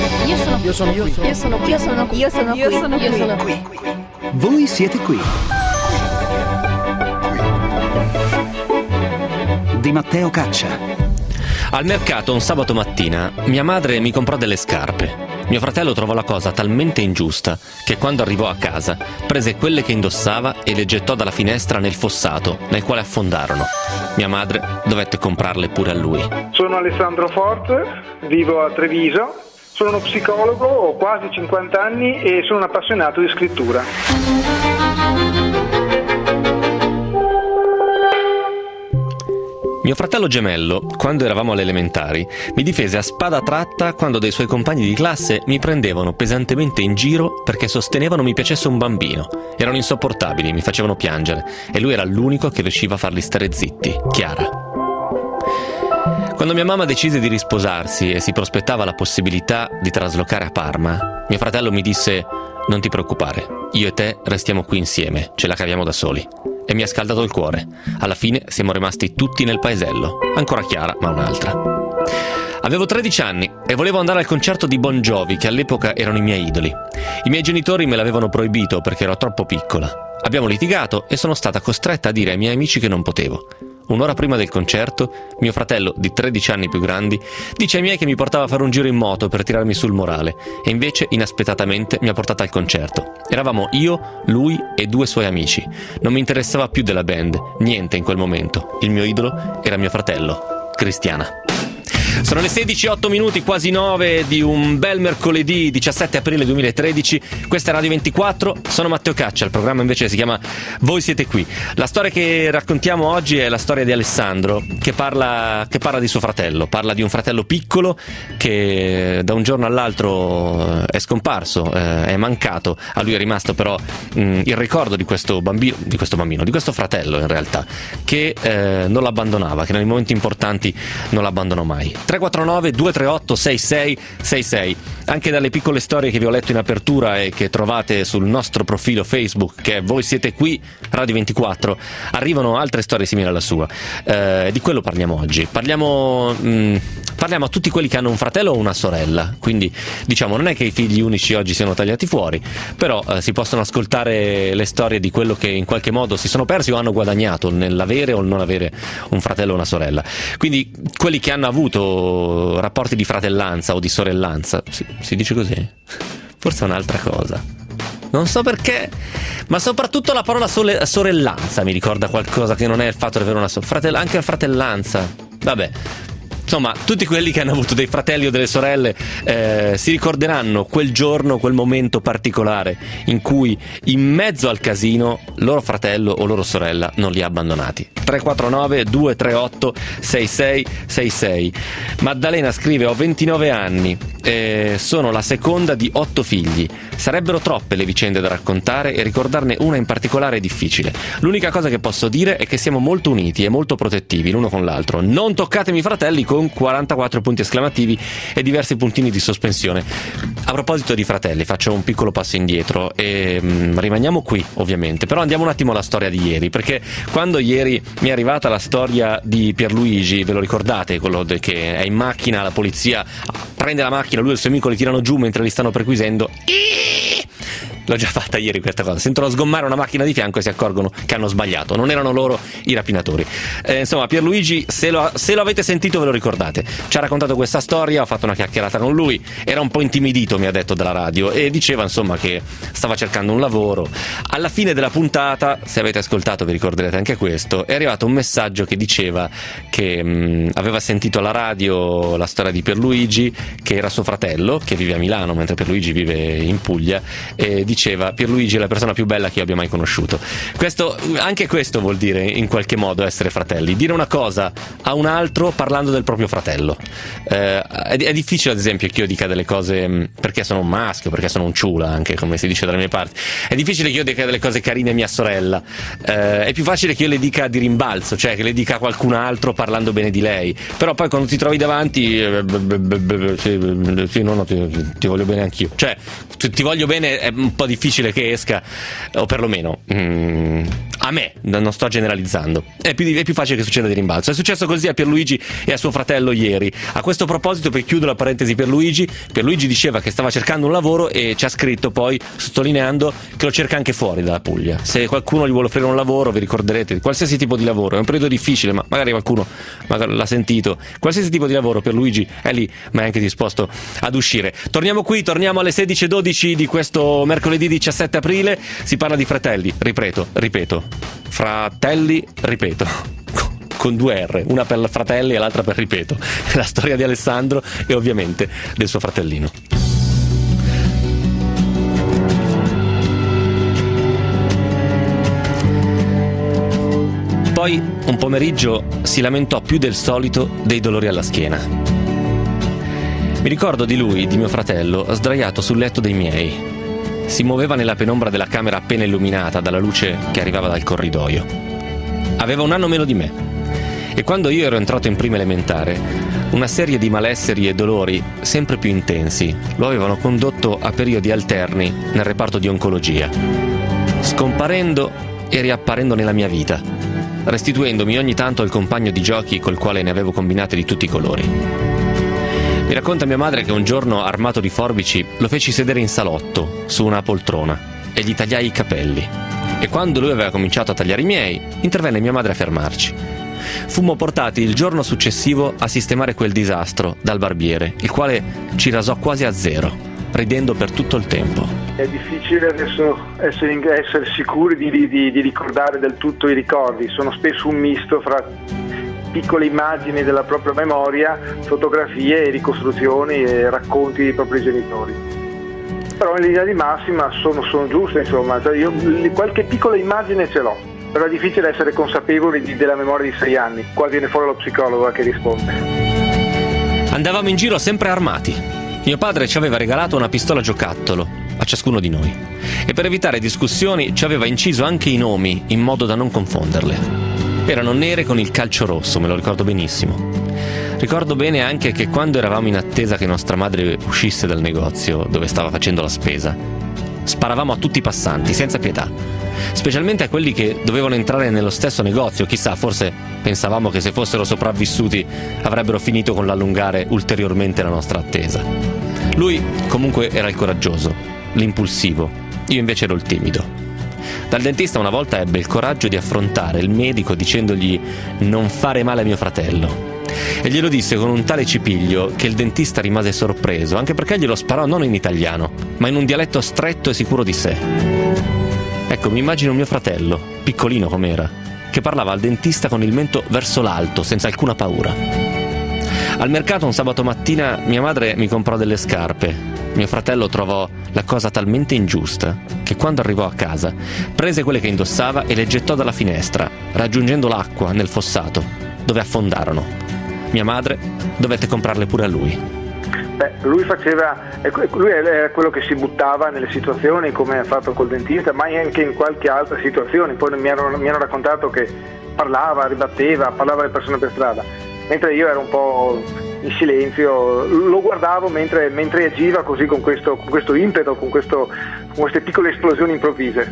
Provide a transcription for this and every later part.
Io sono qui. Voi siete qui. Di Matteo Caccia. Al mercato un sabato mattina mia madre mi comprò delle scarpe. Mio fratello trovò la cosa talmente ingiusta che quando arrivò a casa prese quelle che indossava e le gettò dalla finestra nel fossato, nel quale affondarono. Mia madre dovette comprarle pure a lui. Sono Alessandro Forte, vivo a Treviso, sono uno psicologo, ho quasi 50 anni e sono un appassionato di scrittura. Mio fratello gemello, quando eravamo alle elementari, mi difese a spada tratta quando dei suoi compagni di classe mi prendevano pesantemente in giro perché sostenevano mi piacesse un bambino. Erano insopportabili, mi facevano piangere e lui era l'unico che riusciva a farli stare zitti. Chiara. Quando mia mamma decise di risposarsi e si prospettava la possibilità di traslocare a Parma, mio fratello mi disse: «Non ti preoccupare, io e te restiamo qui insieme, ce la caviamo da soli». E mi ha scaldato il cuore. Alla fine siamo rimasti tutti nel paesello. Ancora Chiara, ma un'altra. Avevo 13 anni e volevo andare al concerto di Bon Jovi, che all'epoca erano i miei idoli. I miei genitori me l'avevano proibito perché ero troppo piccola. Abbiamo litigato e sono stata costretta a dire ai miei amici che non potevo. Un'ora prima del concerto, mio fratello, di 13 anni più grandi, dice ai miei che mi portava a fare un giro in moto per tirarmi sul morale e invece, inaspettatamente, mi ha portata al concerto. Eravamo io, lui e 2 suoi amici. Non mi interessava più della band, niente in quel momento. Il mio idolo era mio fratello, Cristiana. Sono le 16:08, quasi 9 di un bel mercoledì 17 aprile 2013. Questa è Radio 24, sono Matteo Caccia, il programma invece si chiama Voi siete qui. La storia che raccontiamo oggi è la storia di Alessandro, che parla di suo fratello, parla di un fratello piccolo che da un giorno all'altro è scomparso, è mancato. A lui è rimasto però il ricordo di questo fratello in realtà, che non l'abbandonava, che nei momenti importanti non l'abbandonò mai. 349 238 6666. Anche dalle piccole storie che vi ho letto in apertura e che trovate sul nostro profilo Facebook, che è Voi siete qui Radio 24, arrivano altre storie simili alla sua. Di quello parliamo oggi. Parliamo a tutti quelli che hanno un fratello o una sorella, quindi diciamo non è che i figli unici oggi siano tagliati fuori, però si possono ascoltare le storie di quello che in qualche modo si sono persi o hanno guadagnato nell'avere o non avere un fratello o una sorella. Quindi quelli che hanno avuto rapporti di fratellanza o di sorellanza, si dice così? Forse è un'altra cosa, non so perché, ma soprattutto la parola sorellanza mi ricorda qualcosa che non è il fatto di avere una anche la fratellanza, vabbè. Insomma, tutti quelli che hanno avuto dei fratelli o delle sorelle si ricorderanno quel giorno, quel momento particolare in cui in mezzo al casino loro fratello o loro sorella non li ha abbandonati. 349 238 6666. Maddalena scrive: ho 29 anni, sono la seconda di 8 figli. Sarebbero troppe le vicende da raccontare e ricordarne una in particolare è difficile. L'unica cosa che posso dire è che siamo molto uniti e molto protettivi l'uno con l'altro. Non toccatemi fratelli, con 44 punti esclamativi e diversi puntini di sospensione. A proposito di fratelli, faccio un piccolo passo indietro e rimaniamo qui ovviamente, però andiamo un attimo alla storia di ieri, perché quando ieri mi è arrivata la storia di Pierluigi, ve lo ricordate, quello che è in macchina, la polizia prende la macchina, lui e il suo amico li tirano giù mentre li stanno perquisendo. L'ho già fatta ieri questa cosa, sentono sgommare una macchina di fianco e si accorgono che hanno sbagliato, non erano loro i rapinatori. Insomma, Pierluigi, se lo avete sentito ve lo ricordate, ci ha raccontato questa storia, ho fatto una chiacchierata con lui, era un po' intimidito, mi ha detto, dalla radio, e diceva insomma che stava cercando un lavoro. Alla fine della puntata, se avete ascoltato vi ricorderete anche questo, è arrivato un messaggio che diceva che aveva sentito alla radio la storia di Pierluigi, che era suo fratello, che vive a Milano mentre Pierluigi vive in Puglia, e diceva: Pierluigi è la persona più bella che io abbia mai conosciuto. Anche questo vuol dire in qualche modo essere fratelli, dire una cosa a un altro parlando del proprio fratello. È difficile ad esempio che io dica delle cose perché sono un maschio, perché sono un ciula, anche come si dice dalle mie parti. È difficile che io dica delle cose carine a mia sorella, è più facile che io le dica di rimbalzo, cioè che le dica a qualcun altro parlando bene di lei, però poi quando ti trovi davanti sì, no, ti voglio bene anch'io, cioè ti voglio bene è un po' difficile che esca, o perlomeno a me, non sto generalizzando, è più facile che succeda di rimbalzo. È successo così a Pierluigi e a suo fratello ieri. A questo proposito, per chiudere la parentesi Pierluigi diceva che stava cercando un lavoro e ci ha scritto poi sottolineando che lo cerca anche fuori dalla Puglia. Se qualcuno gli vuole offrire un lavoro, vi ricorderete di qualsiasi tipo di lavoro, è un periodo difficile, ma magari qualcuno l'ha sentito, qualsiasi tipo di lavoro Pierluigi è lì, ma è anche disposto ad uscire. Torniamo alle 16:12 di questo mercoledì 17 aprile. Si parla di fratelli, ripeto, fratelli, con 2 R, una per fratelli e l'altra per ripeto. La storia di Alessandro e ovviamente del suo fratellino. Poi un pomeriggio si lamentò più del solito dei dolori alla schiena. Mi ricordo di mio fratello, sdraiato sul letto dei miei. Si muoveva nella penombra della camera appena illuminata dalla luce che arrivava dal corridoio. Aveva 1 anno meno di me e quando io ero entrato in prima elementare, una serie di malesseri e dolori sempre più intensi lo avevano condotto a periodi alterni nel reparto di oncologia, scomparendo e riapparendo nella mia vita, restituendomi ogni tanto al compagno di giochi col quale ne avevo combinate di tutti i colori. Mi racconta mia madre che un giorno, armato di forbici, lo feci sedere in salotto, su una poltrona, e gli tagliai i capelli. E quando lui aveva cominciato a tagliare i miei, intervenne mia madre a fermarci. Fummo portati il giorno successivo a sistemare quel disastro dal barbiere, il quale ci rasò quasi a zero, ridendo per tutto il tempo. È difficile adesso essere sicuri di ricordare del tutto i ricordi, sono spesso un misto fra piccole immagini della propria memoria, fotografie e ricostruzioni e racconti dei propri genitori. Però in linea di massima sono giuste, insomma, cioè io qualche piccola immagine ce l'ho, però è difficile essere consapevoli della memoria di 6 anni. Qua viene fuori lo psicologo che risponde. Andavamo in giro sempre armati. Mio padre ci aveva regalato una pistola giocattolo a ciascuno di noi e per evitare discussioni ci aveva inciso anche i nomi in modo da non confonderle. Erano nere con il calcio rosso, me lo ricordo benissimo. Ricordo bene anche che quando eravamo in attesa che nostra madre uscisse dal negozio dove stava facendo la spesa, sparavamo a tutti i passanti, senza pietà, specialmente a quelli che dovevano entrare nello stesso negozio. Chissà, forse pensavamo che se fossero sopravvissuti avrebbero finito con l'allungare ulteriormente la nostra attesa. Lui comunque era il coraggioso, l'impulsivo, io invece ero il timido. Dal dentista una volta ebbe il coraggio di affrontare il medico dicendogli non fare male a mio fratello. E glielo disse con un tale cipiglio che il dentista rimase sorpreso, anche perché glielo sparò non in italiano, ma in un dialetto stretto e sicuro di sé. Ecco, mi immagino mio fratello, piccolino com'era, che parlava al dentista con il mento verso l'alto, senza alcuna paura. Al mercato un sabato mattina mia madre mi comprò delle scarpe. Mio fratello trovò la cosa talmente ingiusta che quando arrivò a casa prese quelle che indossava e le gettò dalla finestra, raggiungendo l'acqua nel fossato, dove affondarono. Mia madre dovette comprarle pure a lui. Lui era quello che si buttava nelle situazioni, come ha fatto col dentista, ma anche in qualche altra situazione. Poi mi hanno raccontato che parlava alle persone per strada, mentre io ero un po' in silenzio, lo guardavo mentre agiva così con questo impeto, con queste piccole esplosioni improvvise.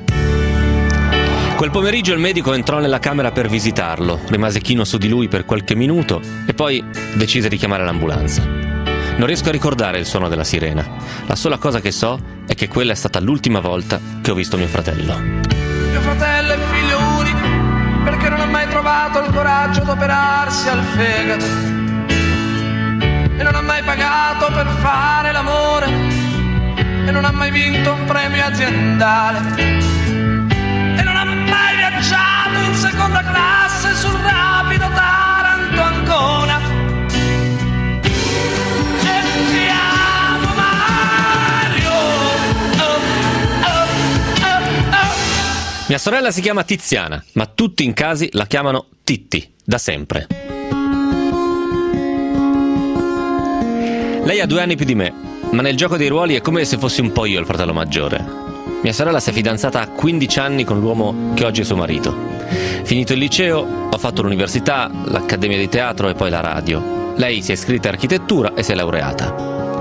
Quel pomeriggio il medico entrò nella camera per visitarlo, rimase chino su di lui per qualche minuto e poi decise di chiamare l'ambulanza. Non riesco a ricordare il suono della sirena. La sola cosa che so è che quella è stata l'ultima volta che ho visto mio fratello. Mio fratello è figlio unico perché non ha mai trovato il coraggio di operarsi al fegato e non ha mai pagato per fare l'amore e non ha mai vinto un premio aziendale e non ha mai viaggiato in seconda classe sul rapido Taranto-Ancona. E ti amo Mario, Mia sorella si chiama Tiziana, ma tutti in casa la chiamano Titti, da sempre. Lei ha 2 anni più di me, ma nel gioco dei ruoli è come se fossi un po' io il fratello maggiore. Mia sorella si è fidanzata a 15 anni con l'uomo che oggi è suo marito. Finito il liceo, ho fatto l'università, l'accademia di teatro e poi la radio. Lei si è iscritta a architettura e si è laureata.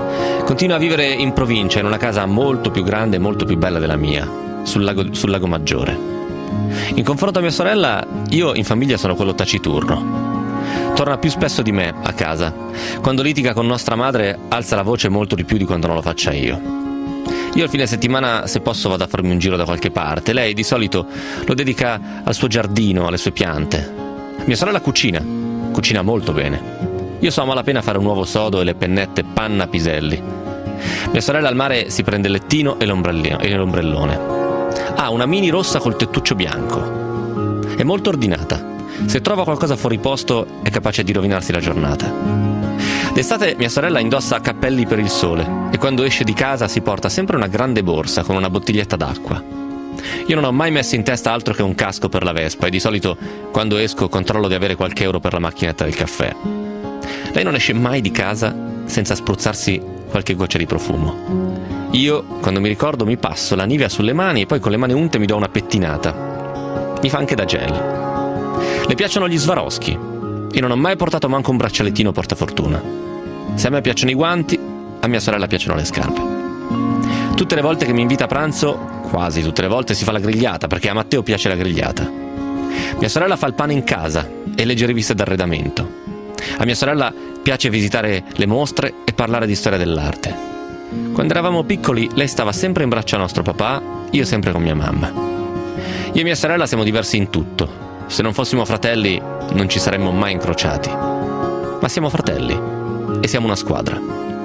Continua a vivere in provincia, in una casa molto più grande e molto più bella della mia, sul lago Maggiore. In confronto a mia sorella, io in famiglia sono quello taciturno. Torna più spesso di me a casa. Quando litiga con nostra madre alza la voce molto di più di quanto non lo faccia io. Io il fine settimana, se posso, vado a farmi un giro da qualche parte. Lei di solito lo dedica al suo giardino, alle sue piante. Mia sorella cucina molto bene. Io so a malapena fare un uovo sodo e le pennette panna piselli. Mia sorella al mare si prende il lettino e l'ombrellone. Ha una mini rossa col tettuccio bianco. È molto ordinata. Se trova qualcosa fuori posto è capace di rovinarsi la giornata. D'estate mia sorella indossa cappelli per il sole e quando esce di casa si porta sempre una grande borsa con una bottiglietta d'acqua. Io non ho mai messo in testa altro che un casco per la Vespa e di solito quando esco controllo di avere qualche euro per la macchinetta del caffè. Lei non esce mai di casa senza spruzzarsi qualche goccia di profumo. Io, quando mi ricordo, mi passo la Nivea sulle mani e poi con le mani unte mi do una pettinata. Mi fa anche da gel. Le piacciono gli Swarovski. Io non ho mai portato manco un braccialettino portafortuna. Se a me piacciono i guanti, a mia sorella piacciono le scarpe. Tutte le volte che mi invita a pranzo, quasi tutte le volte, si fa la grigliata, perché a Matteo piace la grigliata. Mia sorella fa il pane in casa e legge riviste d'arredamento. A mia sorella piace visitare le mostre e parlare di storia dell'arte. Quando eravamo piccoli lei stava sempre in braccio a nostro papà, io sempre con mia mamma. Io e mia sorella siamo diversi in tutto. Se non fossimo fratelli non ci saremmo mai incrociati. Ma siamo fratelli e siamo una squadra.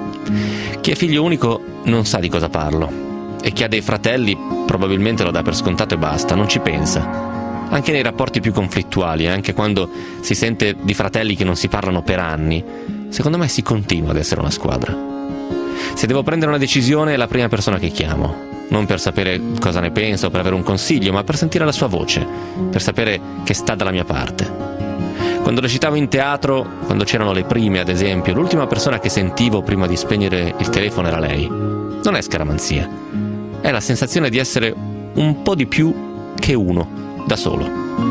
Chi è figlio unico non sa di cosa parlo e chi ha dei fratelli probabilmente lo dà per scontato e basta, non ci pensa. Anche nei rapporti più conflittuali, anche quando si sente di fratelli che non si parlano per anni, secondo me si continua ad essere una squadra. Se devo prendere una decisione è la prima persona che chiamo, non per sapere cosa ne pensa o per avere un consiglio, ma per sentire la sua voce, per sapere che sta dalla mia parte. Quando recitavo in teatro, quando c'erano le prime ad esempio, l'ultima persona che sentivo prima di spegnere il telefono era lei. Non è scaramanzia, è la sensazione di essere un po' di più che uno, da solo.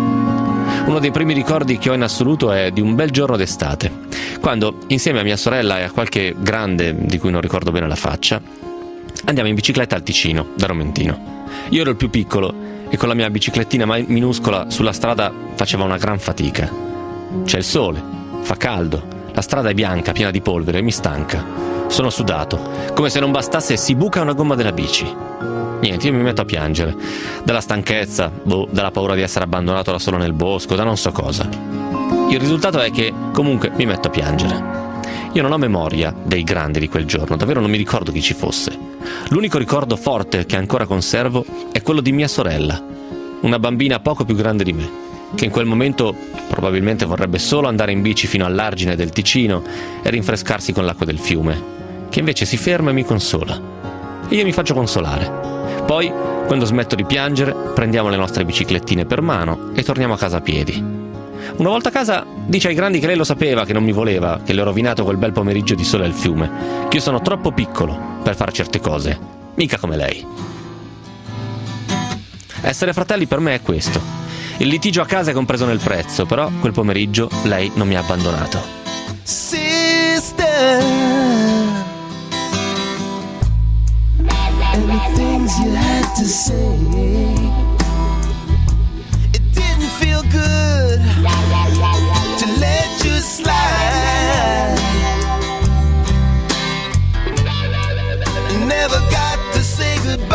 Uno dei primi ricordi che ho in assoluto è di un bel giorno d'estate, quando insieme a mia sorella e a qualche grande di cui non ricordo bene la faccia andiamo in bicicletta al Ticino, da Romentino. Io ero il più piccolo e con la mia biciclettina minuscola sulla strada faceva una gran fatica. C'è il sole, fa caldo, la strada è bianca, piena di polvere e mi stanca. Sono sudato, come se non bastasse si buca una gomma della bici. Niente, io mi metto a piangere, dalla stanchezza, dalla paura di essere abbandonato da solo nel bosco, da non so cosa. Il risultato è che comunque mi metto a piangere. Io non ho memoria dei grandi di quel giorno, davvero non mi ricordo chi ci fosse. L'unico ricordo forte che ancora conservo è quello di mia sorella, una bambina poco più grande di me, che in quel momento probabilmente vorrebbe solo andare in bici fino all'argine del Ticino e rinfrescarsi con l'acqua del fiume, che invece si ferma e mi consola. E io mi faccio consolare. Poi, quando smetto di piangere, prendiamo le nostre biciclettine per mano e torniamo a casa a piedi. Una volta a casa dice ai grandi che lei lo sapeva, che non mi voleva, che le ho rovinato quel bel pomeriggio di sole al fiume, che io sono troppo piccolo per fare certe cose, mica come lei. Essere fratelli per me è questo. Il litigio a casa è compreso nel prezzo, però quel pomeriggio lei non mi ha abbandonato. Sister, and the things you had to say, it didn't feel good to let you slide. Never got to say goodbye.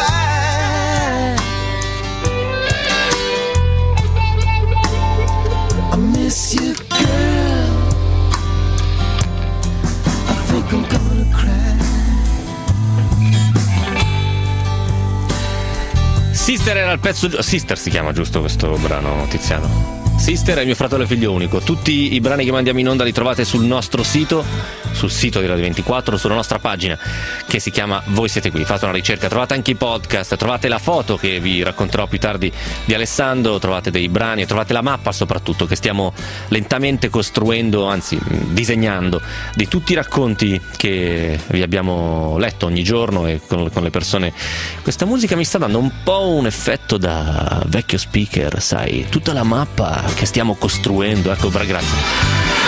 I miss you, girl. I think I'm gonna cry. Sister era il pezzo. Sister si chiama giusto questo brano, Tiziano? Sister è mio fratello figlio unico. Tutti i brani che mandiamo in onda li trovate sul nostro sito, sul sito di Radio 24, sulla nostra pagina che si chiama Voi siete qui. Fate una ricerca, trovate anche i podcast, trovate la foto che vi racconterò più tardi di Alessandro, trovate dei brani, trovate la mappa soprattutto che stiamo lentamente costruendo, anzi disegnando, di tutti i racconti che vi abbiamo letto ogni giorno e con le persone. Questa musica mi sta dando un po' un effetto da vecchio speaker, sai, tutta la mappa che stiamo costruendo. Ecco, grazie.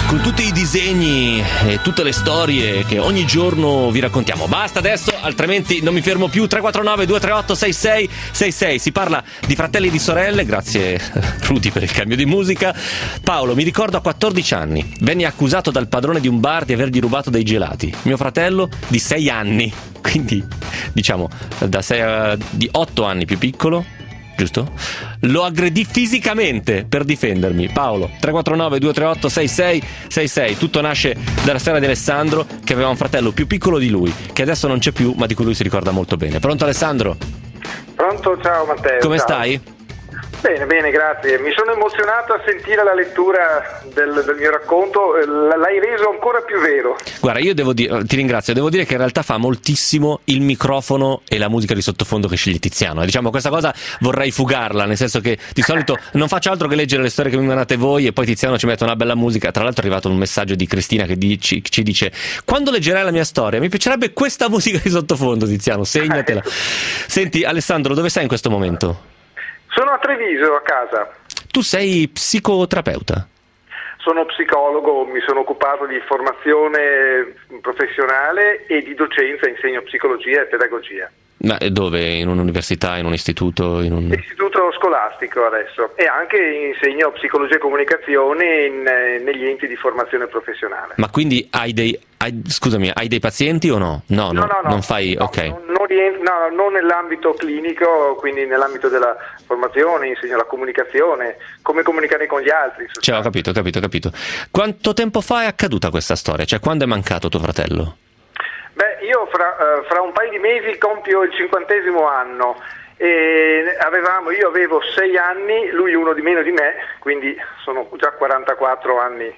con tutti i disegni e tutte le storie che ogni giorno vi raccontiamo. Basta adesso, altrimenti non mi fermo più. 349 238 6666. Si parla di fratelli e di sorelle. Grazie Ruti per il cambio di musica. Paolo, mi ricordo a 14 anni venni accusato dal padrone di un bar di avergli rubato dei gelati. Mio fratello di 6 anni, quindi diciamo di 8 anni più piccolo, giusto? Lo aggredì fisicamente per difendermi. Paolo, 349 238 6666. Tutto nasce dalla storia di Alessandro, che aveva un fratello più piccolo di lui, che adesso non c'è più, ma di cui lui si ricorda molto bene. Pronto Alessandro? Pronto, ciao Matteo. Come ciao. stai? Bene, grazie. Mi sono emozionato a sentire la lettura del mio racconto, l'hai reso ancora più vero. Guarda, io ti ringrazio, devo dire che in realtà fa moltissimo il microfono e la musica di sottofondo che sceglie Tiziano. Diciamo, questa cosa vorrei fugarla, nel senso che di solito non faccio altro che leggere le storie che mi mandate voi e poi Tiziano ci mette una bella musica. Tra l'altro è arrivato un messaggio di Cristina che ci dice: quando leggerai la mia storia mi piacerebbe questa musica di sottofondo, Tiziano, segnatela. Senti Alessandro, dove sei in questo momento? Sono a Treviso, a casa. Tu sei psicoterapeuta? Sono psicologo, mi sono occupato di formazione professionale e di docenza, insegno psicologia e pedagogia. Ma dove? In un'università, in un istituto? Istituto scolastico adesso, e anche insegno psicologia e comunicazione negli enti di formazione professionale. Ma quindi hai dei pazienti o no? No, non fai, no, ok. Non nell'ambito clinico, quindi nell'ambito della formazione, insegno la comunicazione, come comunicare con gli altri. Cioè, ho capito. Quanto tempo fa è accaduta questa storia? Cioè, quando è mancato tuo fratello? Beh, io fra un paio di mesi compio il 50° anno e io avevo 6 anni, lui uno di meno di me, quindi sono già 44 anni,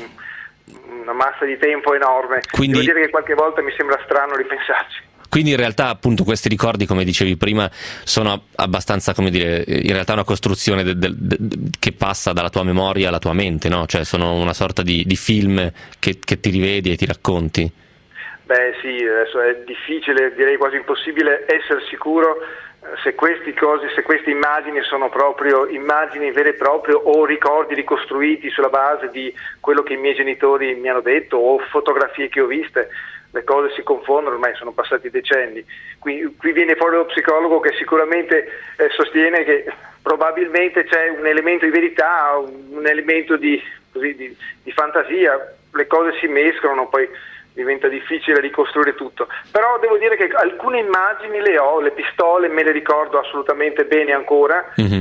una massa di tempo enorme. Quindi... Devo dire che qualche volta mi sembra strano ripensarci. Quindi in realtà appunto questi ricordi, come dicevi prima, sono abbastanza, come dire, in realtà una costruzione che passa dalla tua memoria alla tua mente, no? Cioè sono una sorta di film che ti rivedi e ti racconti. Beh sì, adesso è difficile, direi quasi impossibile essere sicuro se queste immagini sono proprio immagini vere e proprie o ricordi ricostruiti sulla base di quello che i miei genitori mi hanno detto o fotografie che ho viste. Le cose si confondono, ormai sono passati decenni. Qui viene fuori lo psicologo che sicuramente sostiene che probabilmente c'è un elemento di verità, un elemento di fantasia, le cose si mescolano, poi diventa difficile ricostruire tutto. Però devo dire che alcune immagini le ho, le pistole me le ricordo assolutamente bene ancora. Mm-hmm.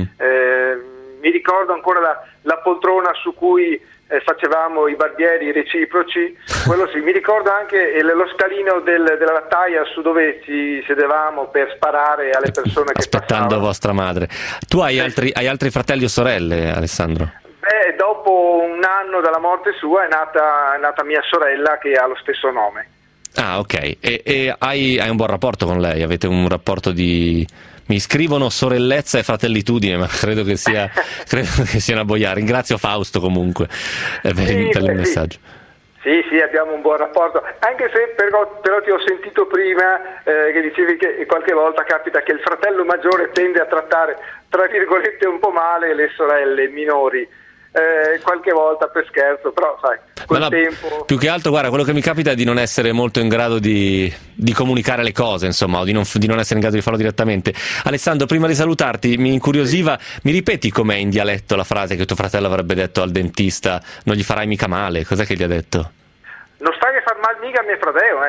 Mi ricordo ancora la poltrona su cui facevamo i barbieri reciproci, quello sì. Mi ricordo anche lo scalino della lattaia su dove ci sedevamo per sparare alle persone che aspettando passavano. Vostra madre. Tu hai altri fratelli o sorelle, Alessandro? Beh, dopo un anno dalla morte sua è nata mia sorella che ha lo stesso nome. Ah, ok. E hai un buon rapporto con lei? Avete un rapporto di... Mi scrivono sorellezza e fratellitudine, ma credo che sia una boiata. Ringrazio Fausto comunque per il messaggio. Sì, abbiamo un buon rapporto, anche se però ti ho sentito prima che dicevi che qualche volta capita che il fratello maggiore tende a trattare, tra virgolette, un po' male le sorelle minori. Qualche volta per scherzo, però sai, col tempo... Più che altro, guarda, quello che mi capita è di non essere molto in grado di comunicare le cose, insomma, o di non essere in grado di farlo direttamente. Alessandro, prima di salutarti, mi incuriosiva, mi ripeti com'è in dialetto la frase che tuo fratello avrebbe detto al dentista: non gli farai mica male? Cos'è che gli ha detto? Non stai a far male mica a mio fratello,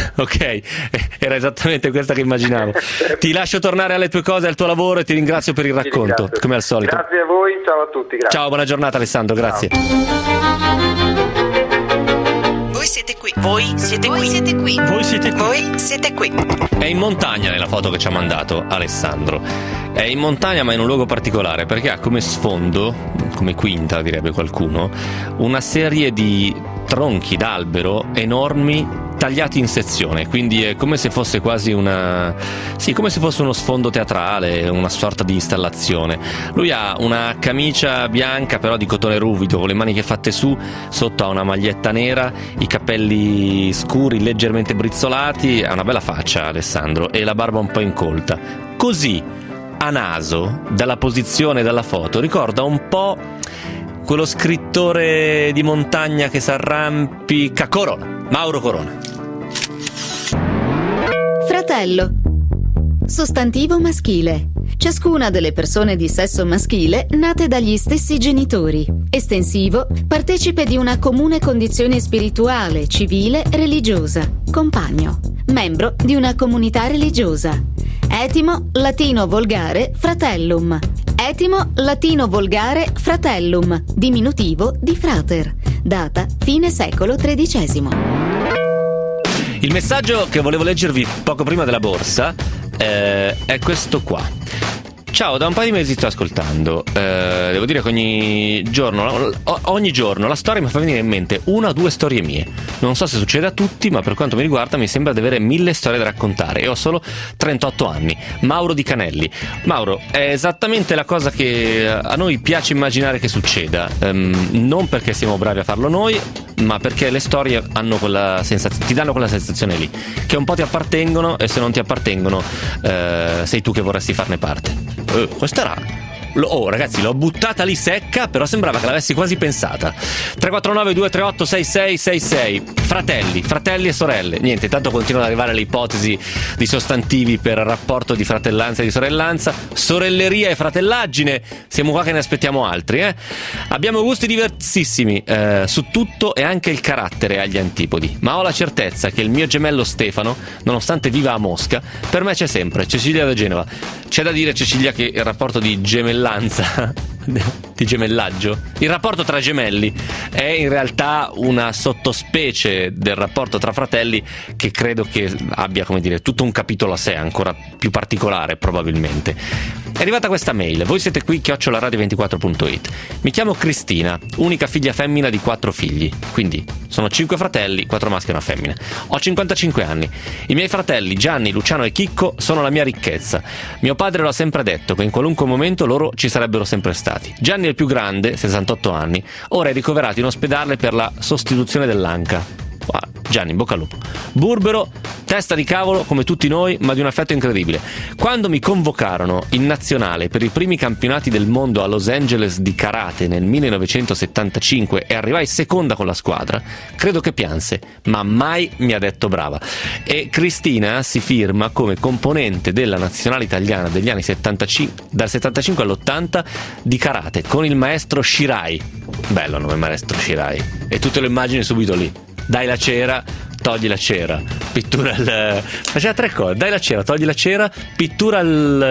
Ok, era esattamente questa che immaginavo. Ti lascio tornare alle tue cose, al tuo lavoro, e ti ringrazio per il racconto, come al solito. Grazie a voi, ciao a tutti, grazie. Ciao, buona giornata Alessandro, grazie. Voi siete qui. Voi siete qui. Voi siete qui. Voi siete qui. Voi siete qui. È in montagna nella foto che ci ha mandato Alessandro. È in montagna, ma in un luogo particolare, perché ha come sfondo, come quinta direbbe qualcuno, una serie di tronchi d'albero enormi tagliati in sezione, quindi è come se fosse quasi come se fosse uno sfondo teatrale, una sorta di installazione. Lui ha una camicia bianca però di cotone ruvido, con le maniche fatte su, sotto ha una maglietta nera, i capelli scuri leggermente brizzolati, ha una bella faccia Alessandro e la barba un po' incolta. Così a naso, dalla posizione della foto, ricorda un po' quello scrittore di montagna che s'arrampica, Corona, Mauro Corona. Fratello. Sostantivo maschile. Ciascuna delle persone di sesso maschile nate dagli stessi genitori. Estensivo, partecipe di una comune condizione spirituale, civile, religiosa. Compagno. Membro di una comunità religiosa. Etimo, latino volgare, fratellum. Etimo, latino volgare, fratellum. Diminutivo di frater. Data, fine secolo XIII. Il messaggio che volevo leggervi poco prima della borsa è questo qua. Ciao, da un paio di mesi sto ascoltando. Devo dire che ogni giorno la storia mi fa venire in mente una o due storie mie. Non so se succede a tutti, ma per quanto mi riguarda mi sembra di avere 1000 storie da raccontare e ho solo 38 anni. Mauro di Canelli. Mauro, è esattamente la cosa che a noi piace immaginare che succeda, non perché siamo bravi a farlo noi, ma perché le storie hanno quella ti danno quella sensazione lì, che un po' ti appartengono, e se non ti appartengono sei tu che vorresti farne parte. Questa era... ragazzi, l'ho buttata lì secca, però sembrava che l'avessi quasi pensata. 349 238 6666. Fratelli e sorelle. Niente, intanto continuano ad arrivare le ipotesi di sostantivi per rapporto di fratellanza e di sorellanza. Sorelleria e fratellaggine. Siamo qua che ne aspettiamo altri, Abbiamo gusti diversissimi su tutto, e anche il carattere agli antipodi, ma ho la certezza che il mio gemello Stefano, nonostante viva a Mosca, per me c'è sempre. Cecilia da Genova. C'è da dire, Cecilia, che il rapporto di gemellanza, di gemellaggio, il rapporto tra gemelli è in realtà una sottospecie del rapporto tra fratelli, che credo che abbia, come dire, tutto un capitolo a sé, ancora più particolare probabilmente. È arrivata questa mail: voi siete qui @radio24.it. Mi chiamo Cristina, unica figlia femmina di 4 figli, quindi sono 5 fratelli, 4 maschi e una femmina. Ho 55 anni. I miei fratelli Gianni, Luciano e Chicco sono la mia ricchezza. Mio padre lo ha sempre detto, che in qualunque momento loro ci sarebbero sempre stati. Gianni è il più grande, 68 anni, ora è ricoverato in ospedale per la sostituzione dell'anca. Gianni, in bocca al lupo. Burbero, testa di cavolo come tutti noi, ma di un affetto incredibile. Quando mi convocarono in nazionale per i primi campionati del mondo a Los Angeles di karate nel 1975 e arrivai seconda con la squadra, credo che pianse, ma mai mi ha detto brava. E Cristina si firma come componente della nazionale italiana degli anni 75, dal 75 all'80 di karate, con il maestro Shirai. Bello nome, maestro Shirai. E tu te lo immagini subito lì. Dai la cera, togli la cera, pittura faceva 3 cose: dai la cera, togli la cera, pittura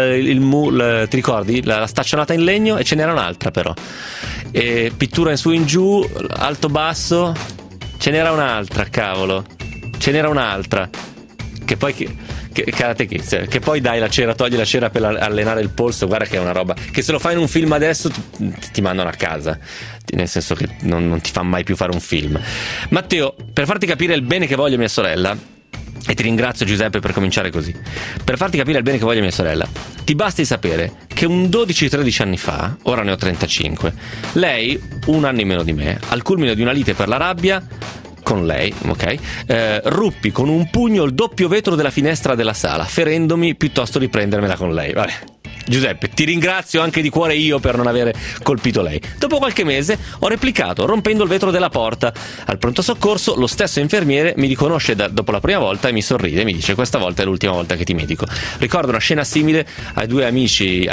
ti ricordi? La staccionata in legno, e ce n'era un'altra però, e pittura in su in giù, alto basso, ce n'era un'altra, cavolo, ce n'era un'altra, che poi Karate Kids, che poi dai la cera, togli la cera per allenare il polso. Guarda che è una roba che se lo fai in un film adesso ti mandano a casa, nel senso che non ti fa mai più fare un film. Matteo, per farti capire il bene che voglio mia sorella, e ti ringrazio Giuseppe per cominciare così, per farti capire il bene che voglio mia sorella, ti basti sapere che un 12-13 anni fa, ora ne ho 35, lei, un anno in meno di me, al culmine di una lite per la rabbia con lei, ok, ruppi con un pugno il doppio vetro della finestra della sala, ferendomi piuttosto di prendermela con lei. Vabbè, Giuseppe, ti ringrazio anche di cuore io per non avere colpito lei. Dopo qualche mese ho replicato rompendo il vetro della porta. Al pronto soccorso lo stesso infermiere mi riconosce dopo la prima volta e mi sorride e mi dice: questa volta è l'ultima volta che ti medico. Ricordo una scena simile ai 2 amici,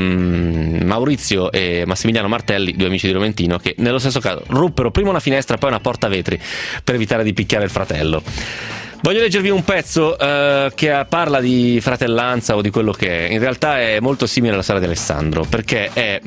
Maurizio e Massimiliano Martelli, 2 amici di Romentino, che nello stesso caso ruppero prima una finestra e poi una porta vetri per evitare di picchiare il fratello. Voglio leggervi un pezzo che parla di fratellanza o di quello che è. In realtà è molto simile alla storia di Alessandro, perché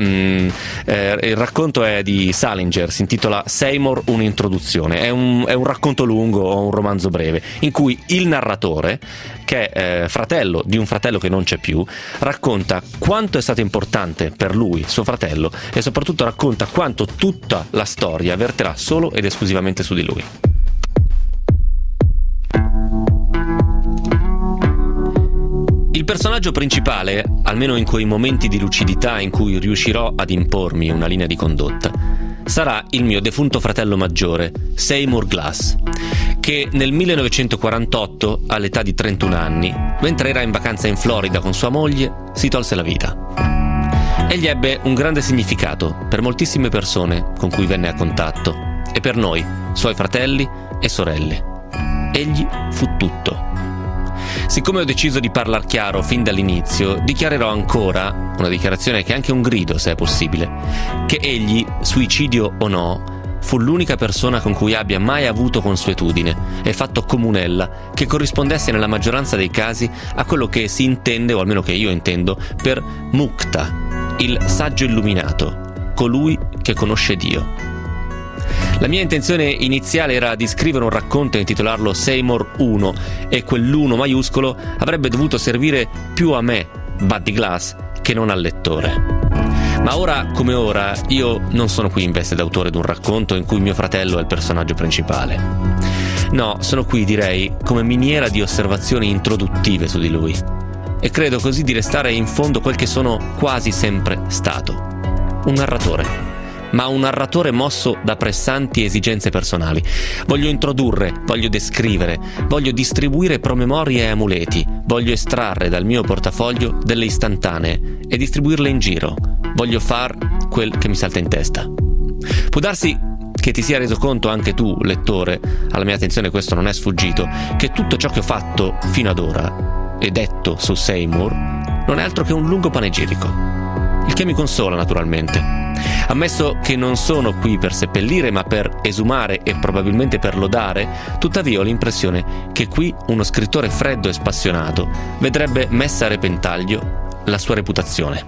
il racconto è di Salinger, si intitola Seymour, un'introduzione. È un racconto lungo o un romanzo breve in cui il narratore, che è fratello di un fratello che non c'è più, racconta quanto è stato importante per lui, suo fratello, e soprattutto racconta quanto tutta la storia verterà solo ed esclusivamente su di lui. Il personaggio principale, almeno in quei momenti di lucidità in cui riuscirò ad impormi una linea di condotta, sarà il mio defunto fratello maggiore, Seymour Glass, che nel 1948, all'età di 31 anni, mentre era in vacanza in Florida con sua moglie, si tolse la vita. Egli ebbe un grande significato per moltissime persone con cui venne a contatto e per noi, suoi fratelli e sorelle. Egli fu tutto. Siccome ho deciso di parlar chiaro fin dall'inizio, dichiarerò ancora, una dichiarazione che è anche un grido se è possibile, che egli, suicidio o no, fu l'unica persona con cui abbia mai avuto consuetudine e fatto comunella che corrispondesse nella maggioranza dei casi a quello che si intende, o almeno che io intendo, per Mukta, il saggio illuminato, colui che conosce Dio. La mia intenzione iniziale era di scrivere un racconto e intitolarlo Seymour 1, e quell'1 maiuscolo avrebbe dovuto servire più a me, Buddy Glass, che non al lettore. Ma ora come ora io non sono qui in veste d'autore di un racconto in cui mio fratello è il personaggio principale. No, sono qui, direi, come miniera di osservazioni introduttive su di lui. E credo così di restare in fondo quel che sono quasi sempre stato. Un narratore. Ma un narratore mosso da pressanti esigenze personali. Voglio introdurre, voglio descrivere, voglio distribuire promemorie e amuleti, voglio estrarre dal mio portafoglio delle istantanee e distribuirle in giro. Voglio far quel che mi salta in testa. Può darsi che ti sia reso conto anche tu, lettore, alla mia attenzione questo non è sfuggito, che tutto ciò che ho fatto fino ad ora e detto su Seymour non è altro che un lungo panegirico, il che mi consola naturalmente. Ammesso che non sono qui per seppellire ma per esumare e probabilmente per lodare, tuttavia ho l'impressione che qui uno scrittore freddo e spassionato vedrebbe messa a repentaglio la sua reputazione.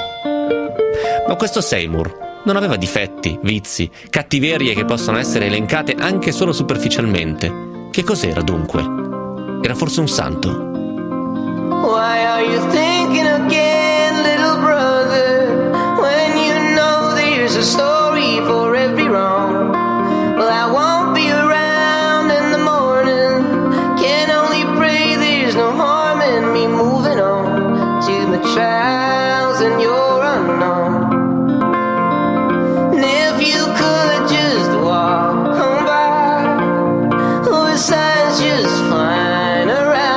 Ma questo Seymour non aveva difetti, vizi, cattiverie che possono essere elencate anche solo superficialmente. Che cos'era dunque? Era forse un santo? Why are you thinking again, little brother, when you know there's a story for every wrong? Well, I won't be around in the morning, can only pray there's no harm in me moving on to the trials in your unknown. And if you could just walk on by, with signs just flying around.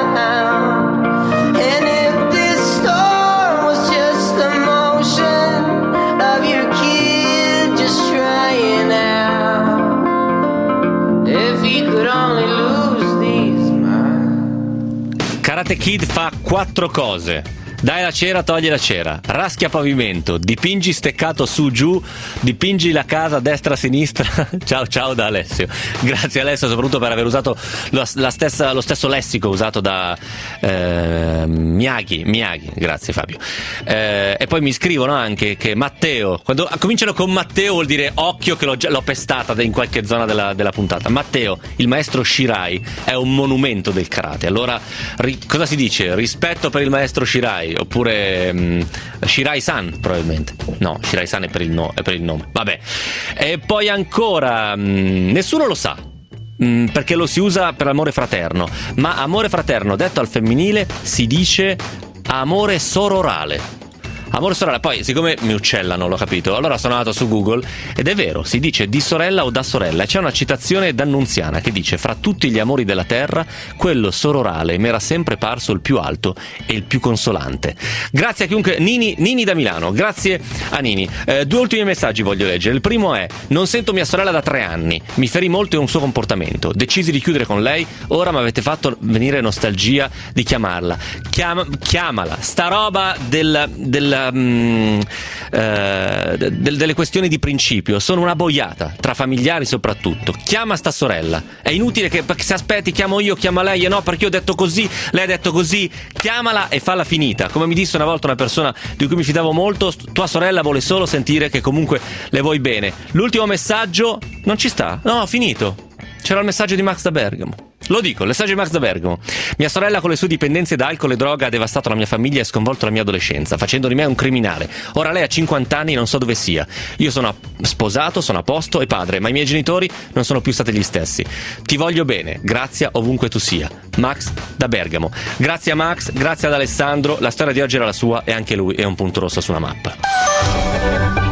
Karate Kid fa 4 cose. Dai la cera, togli la cera, raschia pavimento, dipingi steccato su giù, dipingi la casa destra sinistra. Ciao da Alessio. Grazie Alessio soprattutto per aver usato lo stesso lessico usato da Miyagi, grazie Fabio. E poi mi scrivono anche che Matteo, quando cominciano con Matteo vuol dire occhio che l'ho pestata in qualche zona della puntata. Matteo, il maestro Shirai, è un monumento del karate. Allora cosa si dice? Rispetto per il maestro Shirai. Oppure Shirai-san probabilmente. No, Shirai-san è per il nome. Vabbè. E poi ancora nessuno lo sa, perché lo si usa per amore fraterno, ma amore fraterno detto al femminile si dice amore sororale. Amore sorella, poi siccome mi uccellano, l'ho capito, allora sono andato su Google ed è vero, si dice di sorella o da sorella, e c'è una citazione d'Annunziana che dice: fra tutti gli amori della terra, quello sororale mi era sempre parso il più alto e il più consolante. Grazie a chiunque. Nini da Milano, grazie a Nini. 2 ultimi messaggi voglio leggere. Il primo è: non sento mia sorella da 3 anni, mi ferì molto in un suo comportamento, decisi di chiudere con lei, ora mi avete fatto venire nostalgia di chiamarla. Chiamala, sta roba delle questioni di principio sono una boiata, tra familiari soprattutto. Chiama sta sorella, è inutile che se aspetti chiamo io, chiama lei, e no perché io ho detto così, lei ha detto così. Chiamala e falla finita. Come mi disse una volta una persona di cui mi fidavo molto: tua sorella vuole solo sentire che comunque le vuoi bene. L'ultimo messaggio non ci sta, no, finito. C'era il messaggio di Max da Bergamo. Lo dico, il messaggio di Max da Bergamo. Mia sorella con le sue dipendenze da alcol e droga ha devastato la mia famiglia e sconvolto la mia adolescenza, facendo di me un criminale. Ora lei ha 50 anni e non so dove sia. Io sono sposato, sono a posto e padre, ma i miei genitori non sono più stati gli stessi. Ti voglio bene, grazie ovunque tu sia. Max da Bergamo. Grazie a Max, grazie ad Alessandro. La storia di oggi era la sua e anche lui è un punto rosso su una mappa.